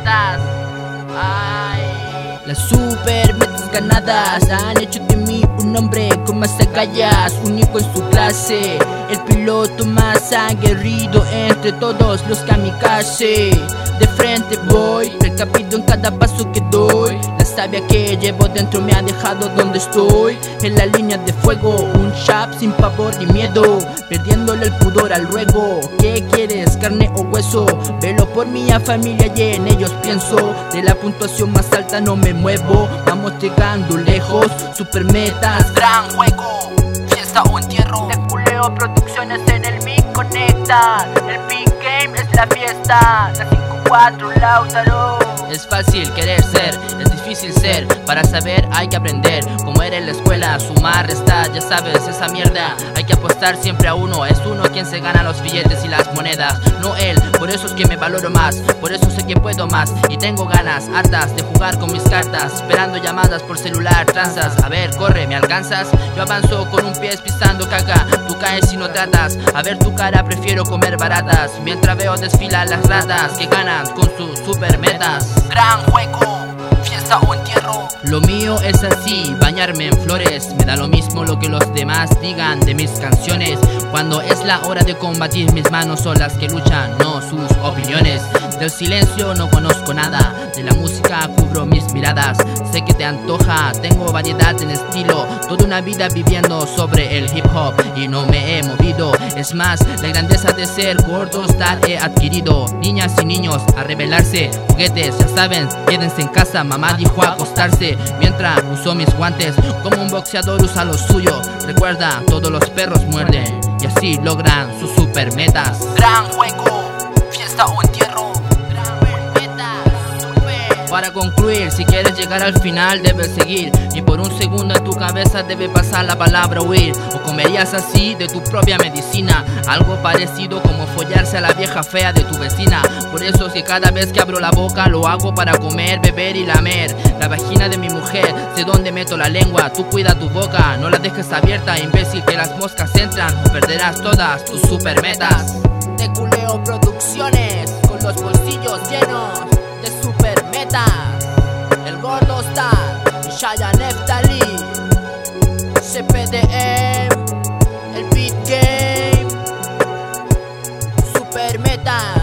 metas. Ay. Las super metas ganadas han hecho de mí un hombre con más agallas, único en su clase, el piloto más aguerrido entre todos los kamikaze. De frente voy, precavido en cada paso que doy. La savia que llevo dentro me ha dejado donde estoy, en la línea de fuego. Un chap sin pavor ni miedo, perdiéndole el pudor al ruego. ¿Qué quieres, carne o hueso? Velo por mi familia y en ellos pienso. De la puntuación más alta no me muevo, vamos llegando lejos. Super metas, gran juego, fiesta o entierro. De Culeo Producciones en el mic conecta. El big game es la fiesta. La 5-4 Lautaro. Es fácil querer ser, es difícil ser. Para saber hay que aprender. Como era en la escuela, sumar, restar, ya sabes, esa mierda. Hay que apostar siempre a uno. Es uno quien se gana los billetes y las monedas, no él. Por eso es que me valoro más, por eso sé que puedo más. Y tengo ganas hartas de jugar con mis cartas, esperando llamadas por celular, tranzas. A ver, corre, ¿me alcanzas? Yo avanzo con un pie pisando caca. Tú caes si no tratas. A ver tu cara, prefiero comer baratas, mientras veo desfilar las ratas que ganan con sus super metas. Gran juego, fiesta o entierro. Lo mío es así, bañarme en flores. Me da lo mismo lo que los demás digan de mis canciones. Cuando es la hora de combatir, mis manos son las que luchan, no sus opiniones. Del silencio no conozco nada, de la música cubro mis miradas. Sé que te antoja, tengo variedad en estilo. Toda una vida viviendo sobre el hip hop y no me he movido. Es más, la grandeza de ser gordo estar he adquirido. Niñas y niños a rebelarse, juguetes ya saben, quédense en casa. Mamá dijo a acostarse mientras uso mis guantes. Como un boxeador usa lo suyo. Recuerda, todos los perros muerden y así logran sus super metas. Gran juego, fiesta o entierro. Para concluir, si quieres llegar al final debes seguir. Ni por un segundo en tu cabeza debe pasar la palabra huir. O comerías así de tu propia medicina, algo parecido como follarse a la vieja fea de tu vecina. Por eso es que cada vez que abro la boca lo hago para comer, beber y lamer la vagina de mi mujer, sé dónde meto la lengua. Tú cuida tu boca, no la dejes abierta, imbécil, que las moscas entran o perderás todas tus super metas. De Culeo Producciones, con los bolsillos llenos de super metas. El Gordo Star, Shaya Neftali, CPDM, el Beat Game, super metas.